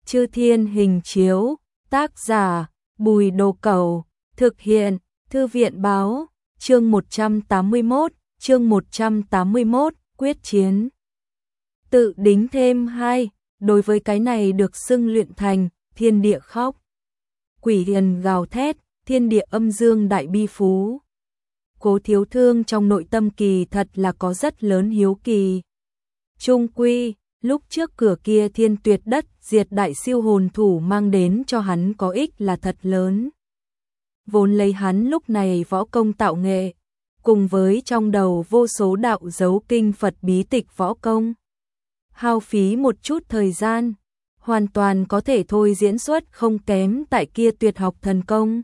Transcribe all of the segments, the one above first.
Chư Thiên Hình Chiếu, tác giả Bùi Đồ Cẩu, thực hiện Thư viện Báo, chương 181, quyết chiến. Tự đính thêm 2, đối với cái này được xưng luyện thành, thiên địa khóc. Quỷ hiền gào thét, thiên địa âm dương đại bi phú. Cố Thiếu Thương trong nội tâm kỳ thật là có rất lớn hiếu kỳ. Trung quy, lúc trước cửa kia thiên tuyệt đất diệt đại siêu hồn thủ mang đến cho hắn có ích là thật lớn. Vốn lấy hắn lúc này võ công tạo nghệ, cùng với trong đầu vô số đạo dấu kinh Phật bí tịch võ công. Hao phí một chút thời gian, hoàn toàn có thể thôi diễn xuất không kém tại kia tuyệt học thần công.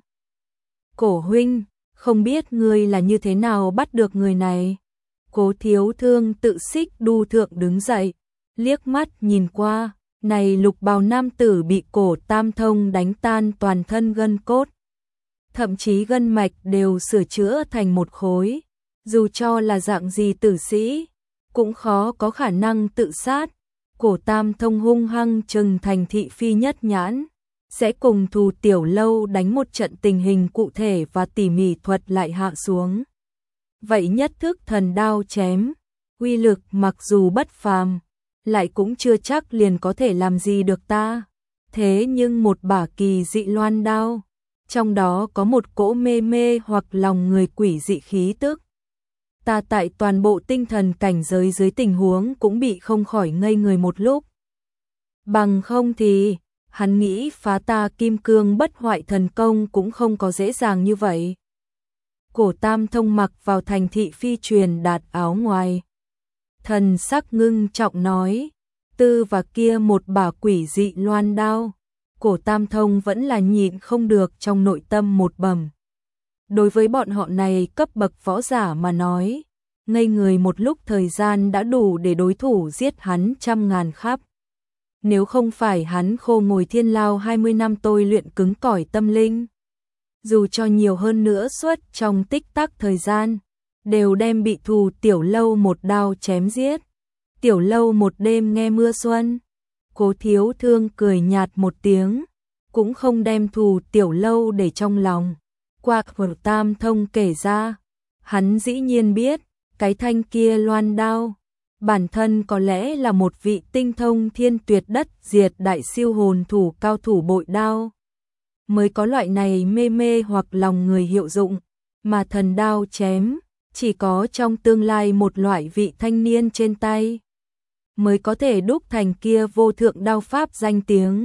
Cổ huynh, không biết ngươi là như thế nào bắt được người này. Cố Thiếu Thương tự xích đu thượng đứng dậy, liếc mắt nhìn qua, này lục bào nam tử bị Cổ Tam Thông đánh tan toàn thân gân cốt. Thậm chí gân mạch đều sửa chữa thành một khối, dù cho là dạng gì tử sĩ, cũng khó có khả năng tự sát. Cổ Tam Thông hung hăng trừng thành thị phi nhất nhãn, sẽ cùng Thù Tiểu Lâu đánh một trận tình hình cụ thể và tỉ mỉ thuật lại hạ xuống. Vậy nhất thức thần đao chém, uy lực mặc dù bất phàm, lại cũng chưa chắc liền có thể làm gì được ta. Thế nhưng một bả kỳ dị loan đao, trong đó có một cỗ mê mê hoặc lòng người quỷ dị khí tức. Ta tại toàn bộ tinh thần cảnh giới dưới tình huống cũng bị không khỏi ngây người một lúc. Bằng không thì, hắn nghĩ phá ta kim cương bất hoại thần công cũng không có dễ dàng như vậy. Cổ Tam Thông mặc vào thành thị phi truyền đạt áo ngoài. Thần sắc ngưng trọng nói, tư và kia một bả quỷ dị loan đao. Cổ Tam Thông vẫn là nhịn không được trong nội tâm một bầm. Đối với bọn họ này cấp bậc võ giả mà nói, ngây người một lúc thời gian đã đủ để đối thủ giết hắn trăm ngàn khắp. Nếu không phải hắn khô ngồi thiên lao 20 năm tôi luyện cứng cỏi tâm linh, dù cho nhiều hơn nữa suốt trong tích tắc thời gian, đều đem bị Thù Tiểu Lâu một đao chém giết. Tiểu Lâu một đêm nghe mưa xuân. Cố Thiếu Thương cười nhạt một tiếng, cũng không đem Thù Tiểu Lâu để trong lòng. Qua Cổ Tam Thông kể ra, hắn dĩ nhiên biết, cái thanh kia loan đao, bản thân có lẽ là một vị tinh thông thiên tuyệt đất diệt đại siêu hồn thủ cao thủ bội đao. Mới có loại này mê mê hoặc lòng người hiệu dụng, mà thần đao chém, chỉ có trong tương lai một loại vị thanh niên trên tay, mới có thể đúc thành kia vô thượng đao pháp danh tiếng.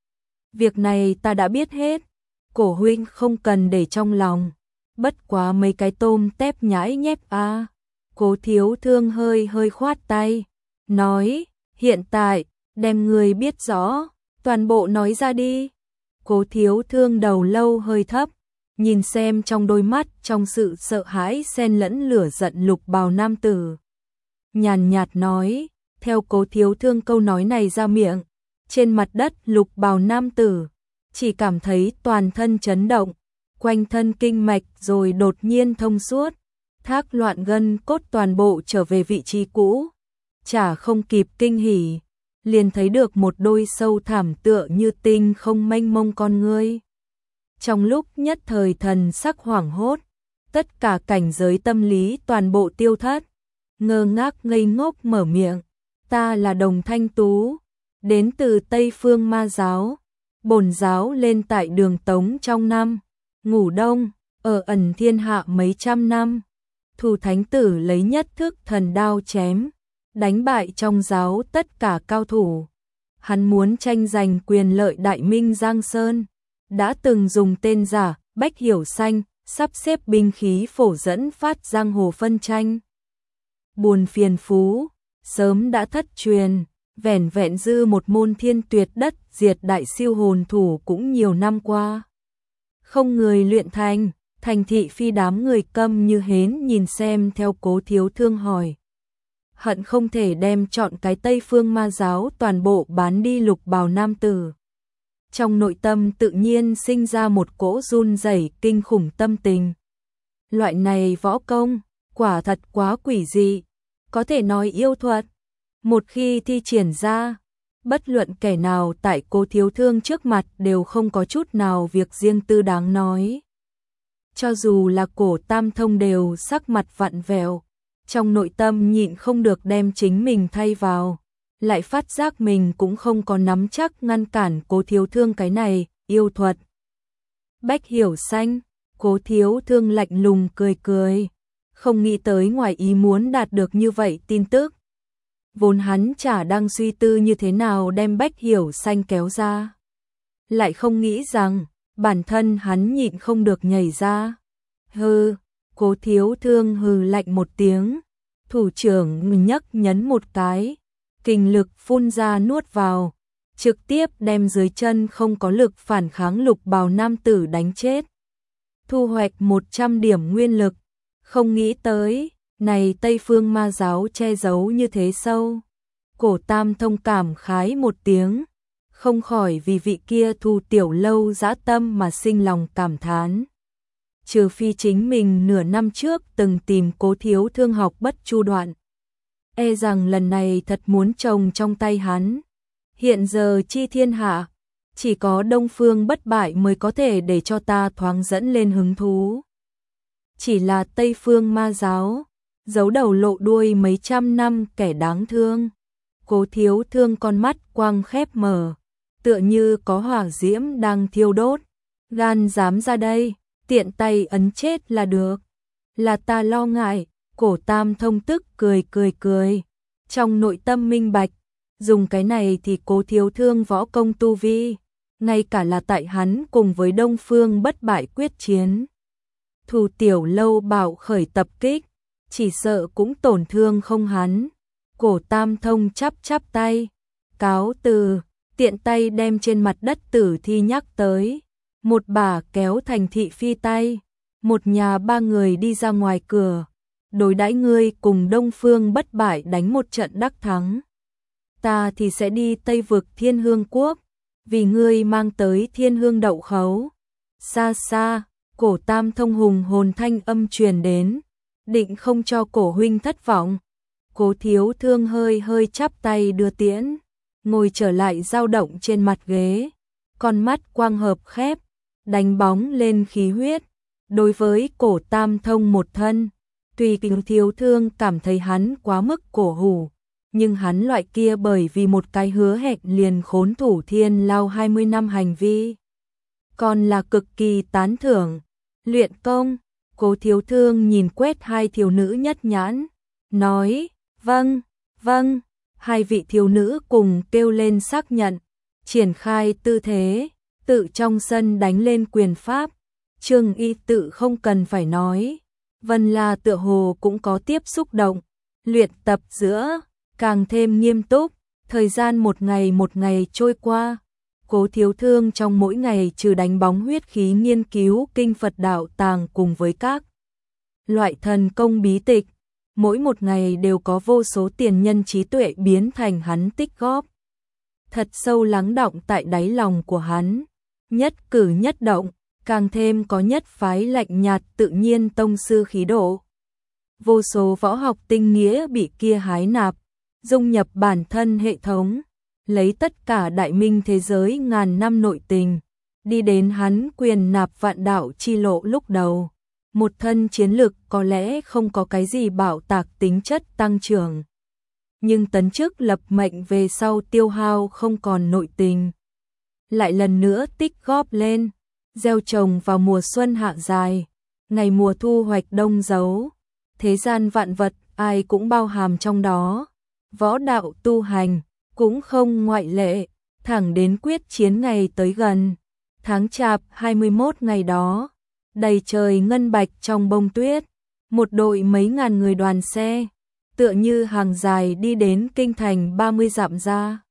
Việc này ta đã biết hết, Cổ huynh không cần để trong lòng, bất quá mấy cái tôm tép nhãi nhép a. Cố Thiếu Thương hơi khoát tay, nói, hiện tại, đem người biết rõ, toàn bộ nói ra đi. Cố Thiếu Thương đầu lâu hơi thấp, nhìn xem trong đôi mắt trong sự sợ hãi xen lẫn lửa giận lục bào nam tử. Nhàn nhạt nói, theo Cố Thiếu Thương câu nói này ra miệng, trên mặt đất lục bào nam tử, chỉ cảm thấy toàn thân chấn động, quanh thân kinh mạch rồi đột nhiên thông suốt, thác loạn gân cốt toàn bộ trở về vị trí cũ. Chả không kịp kinh hỉ, liền thấy được một đôi sâu thẳm tựa như tinh không mênh mông con ngươi. Trong lúc nhất thời thần sắc hoảng hốt, tất cả cảnh giới tâm lý toàn bộ tiêu thất, ngơ ngác ngây ngốc mở miệng, ta là Đồng Thanh Tú, đến từ Tây Phương Ma Giáo, bổn giáo lên tại Đường Tống trong năm Ngủ Đông, ở ẩn thiên hạ mấy trăm năm. Thù Thánh Tử lấy nhất thức thần đao chém, đánh bại trong giáo tất cả cao thủ. Hắn muốn tranh giành quyền lợi Đại Minh Giang Sơn, đã từng dùng tên giả Bách Hiểu Xanh sắp xếp binh khí phổ dẫn phát giang hồ phân tranh. Buồn phiền phú, sớm đã thất truyền, vẻn vẹn dư một môn thiên tuyệt đất diệt đại siêu hồn thủ cũng nhiều năm qua. Không người luyện thành, thành thị phi đám người câm như hến nhìn xem theo Cố Thiếu Thương hỏi. Hận không thể đem chọn cái Tây Phương Ma Giáo toàn bộ bán đi lục bào nam tử. Trong nội tâm tự nhiên sinh ra một cỗ run rẩy kinh khủng tâm tình. Loại này võ công, quả thật quá quỷ dị, có thể nói yêu thuật. Một khi thi triển ra, Bất luận kẻ nào tại Cố Thiếu Thương trước mặt đều không có chút nào việc riêng tư đáng nói. Cho dù là Cổ Tam Thông đều sắc mặt vặn vẹo, trong nội tâm nhịn không được đem chính mình thay vào, lại phát giác mình cũng không có nắm chắc ngăn cản Cố Thiếu Thương cái này, yêu thuật. Bách Hiểu Xanh, Cố Thiếu Thương lạnh lùng cười cười, không nghĩ tới ngoài ý muốn đạt được như vậy tin tức. Vốn hắn chả đang suy tư như thế nào đem Bách Hiểu Xanh kéo ra. Lại không nghĩ rằng, bản thân hắn nhịn không được nhảy ra. Hừ, Cố Thiếu Thương hừ lạnh một tiếng, thủ trưởng nhấc nhấn một cái, kình lực phun ra nuốt vào, trực tiếp đem dưới chân không có lực phản kháng lục bào nam tử đánh chết. Thu hoạch 100 điểm nguyên lực, không nghĩ tới, này Tây Phương Ma giáo che giấu như thế sâu. Cổ Tam Thông cảm khái một tiếng, không khỏi vì vị kia Thu Tiểu Lâu dã tâm mà sinh lòng cảm thán. Trừ phi chính mình nửa năm trước từng tìm Cố Thiếu Thương học bất chu đoạn, e rằng lần này thật muốn trồng trong tay hắn. Hiện giờ chi thiên hạ, chỉ có Đông Phương Bất Bại mới có thể để cho ta thoáng dẫn lên hứng thú. Chỉ là Tây Phương Ma giáo, giấu đầu lộ đuôi mấy trăm năm kẻ đáng thương. Cố Thiếu Thương con mắt quang khép mở, tựa như có hỏa diễm đang thiêu đốt. Gan dám ra đây, tiện tay ấn chết là được. Là ta lo ngại, Cổ Tam Thông tức cười. Trong nội tâm minh bạch, dùng cái này thì Cố Thiếu Thương võ công tu vi, ngay cả là tại hắn cùng với Đông Phương Bất Bại quyết chiến. Thu Tiểu Lâu bảo khởi tập kích, chỉ sợ cũng tổn thương không hắn. Cổ Tam Thông chắp tay, cáo từ, tiện tay đem trên mặt đất tử thi nhắc tới. Một bà kéo thành thị phi tay, một nhà ba người đi ra ngoài cửa, đối đãi ngươi cùng Đông Phương Bất Bại đánh một trận đắc thắng. Ta thì sẽ đi Tây vực Thiên Hương Quốc, vì ngươi mang tới Thiên Hương Đậu Khấu. Xa xa, Cổ Tam Thông hùng hồn thanh âm truyền đến, định không cho Cổ huynh thất vọng. Cố Thiếu Thương hơi chắp tay đưa tiễn, ngồi trở lại dao động trên mặt ghế, con mắt quang hợp khép, đánh bóng lên khí huyết. Đối với Cổ Tam Thông một thân, tuy Cố Thiếu Thương cảm thấy hắn quá mức cổ hủ, nhưng hắn loại kia bởi vì một cái hứa hẹn liền khốn thủ thiên lao 20 năm hành vi, còn là cực kỳ tán thưởng. Luyện công, Cố Thiếu Thương nhìn quét hai thiếu nữ nhất nhãn, nói, vâng, hai vị thiếu nữ cùng kêu lên xác nhận, triển khai tư thế, tự trong sân đánh lên quyền pháp. Trương Y tự không cần phải nói, Vân La tựa hồ cũng có tiếp xúc động, luyện tập giữa, càng thêm nghiêm túc. Thời gian một ngày trôi qua, Cố Thiếu Thương trong mỗi ngày trừ đánh bóng huyết khí nghiên cứu kinh Phật đạo tàng cùng với các loại thần công bí tịch, mỗi một ngày đều có vô số tiền nhân trí tuệ biến thành hắn tích góp. Thật sâu lắng đọng tại đáy lòng của hắn, nhất cử nhất động, càng thêm có nhất phái lạnh nhạt tự nhiên tông sư khí độ. Vô số võ học tinh nghĩa bị kia hái nạp, dung nhập bản thân hệ thống, lấy tất cả đại minh thế giới ngàn năm nội tình, đi đến hắn quyền nạp vạn đạo chi lộ lúc đầu. Một thân chiến lực có lẽ không có cái gì bảo tạc tính chất tăng trưởng, nhưng tấn chức lập mệnh về sau tiêu hao không còn nội tình, lại lần nữa tích góp lên, gieo trồng vào mùa xuân hạ dài, ngày mùa thu hoạch đông dấu. Thế gian vạn vật ai cũng bao hàm trong đó, võ đạo tu hành cũng không ngoại lệ. Thẳng đến quyết chiến ngày tới gần, tháng Chạp 21 ngày đó, đầy trời ngân bạch trong bông tuyết, một đội mấy ngàn người đoàn xe, tựa như hàng dài đi đến kinh thành 30 dặm ra.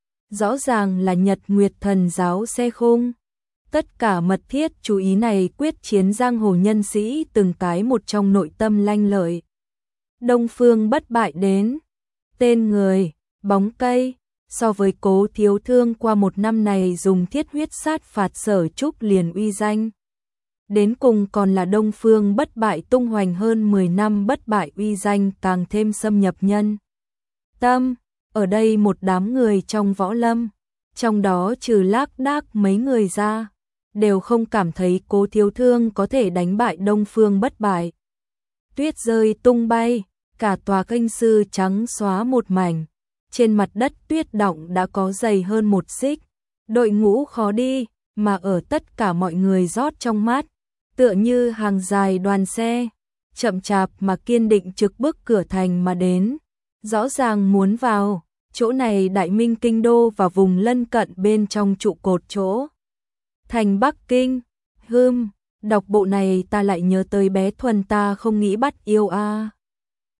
Rõ ràng là Nhật Nguyệt Thần giáo xe khung. Tất cả mật thiết chú ý này quyết chiến giang hồ nhân sĩ từng cái một trong nội tâm lanh lợi. Đông Phương Bất Bại đến, tên người, bóng cây, so với Cố Thiếu Thương qua một năm này dùng thiết huyết sát phạt Sở Trúc liền uy danh. Đến cùng còn là Đông Phương Bất Bại tung hoành hơn 10 năm, Bất Bại uy danh càng thêm xâm nhập nhân tâm. ở đây một đám người trong võ lâm, trong đó trừ Lác Đác mấy người ra, đều không cảm thấy Cố Thiếu Thương có thể đánh bại Đông Phương Bất Bại. Tuyết rơi tung bay, cả tòa kênh sư trắng xóa một mảnh, trên mặt đất tuyết đọng đã có dày hơn một xích, đội ngũ khó đi, mà ở tất cả mọi người rót trong mắt, tựa như hàng dài đoàn xe, chậm chạp mà kiên định trực bước cửa thành mà đến, rõ ràng muốn vào, chỗ này Đại Minh kinh đô và vùng lân cận bên trong trụ cột chỗ. Thành Bắc Kinh, đọc bộ này ta lại nhớ tới bé Thuần ta không nghĩ bắt yêu a.